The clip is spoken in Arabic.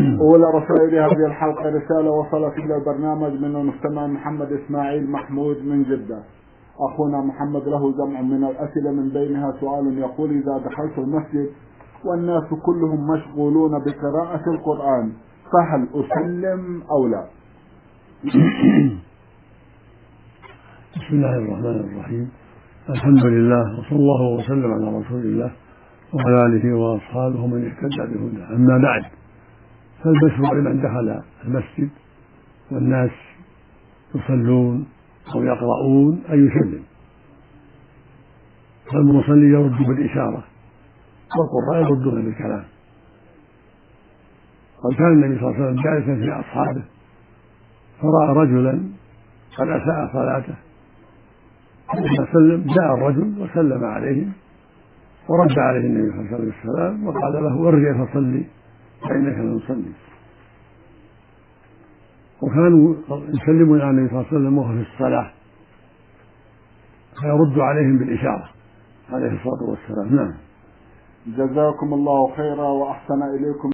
أولى رسائل هذه الحلقة رسالة وصلت إلى البرنامج من المستمع محمد إسماعيل محمود من جدة. أخونا محمد له جمع من الأسئلة، من بينها سؤال يقول: إذا دخلت المسجد والناس كلهم مشغولون بقراءة القرآن فهل أسلم أو لا؟ بسم الله الرحمن الرحيم. الحمد لله، وصلى الله وسلم على رسول الله وعلى آله وأصحابه من اهتدى بهداه. أما بعد، فالمشروع من دخل المسجد والناس يصلون أو يقرؤون أن يسلم، فالمصلي يرد بالإشارة والقراء يردون بالكلام. قد كان النبي صلى الله عليه وسلم جالسا في أصحابه فرأى رجلا قد أساء صلاته، لما سلم جاء الرجل وسلم عليه ورد عليه النبي صلى الله عليه وسلم السلام وقال له: ارجع فصلي فإنك لم تصلي. وكانوا يسلمون على النبي صلى الله عليه وسلم وهو في الصلاة فيرد عليهم بالإشارة عليه الصلاة والسلام. نعم. جزاكم الله خيرا وأحسن إليكم.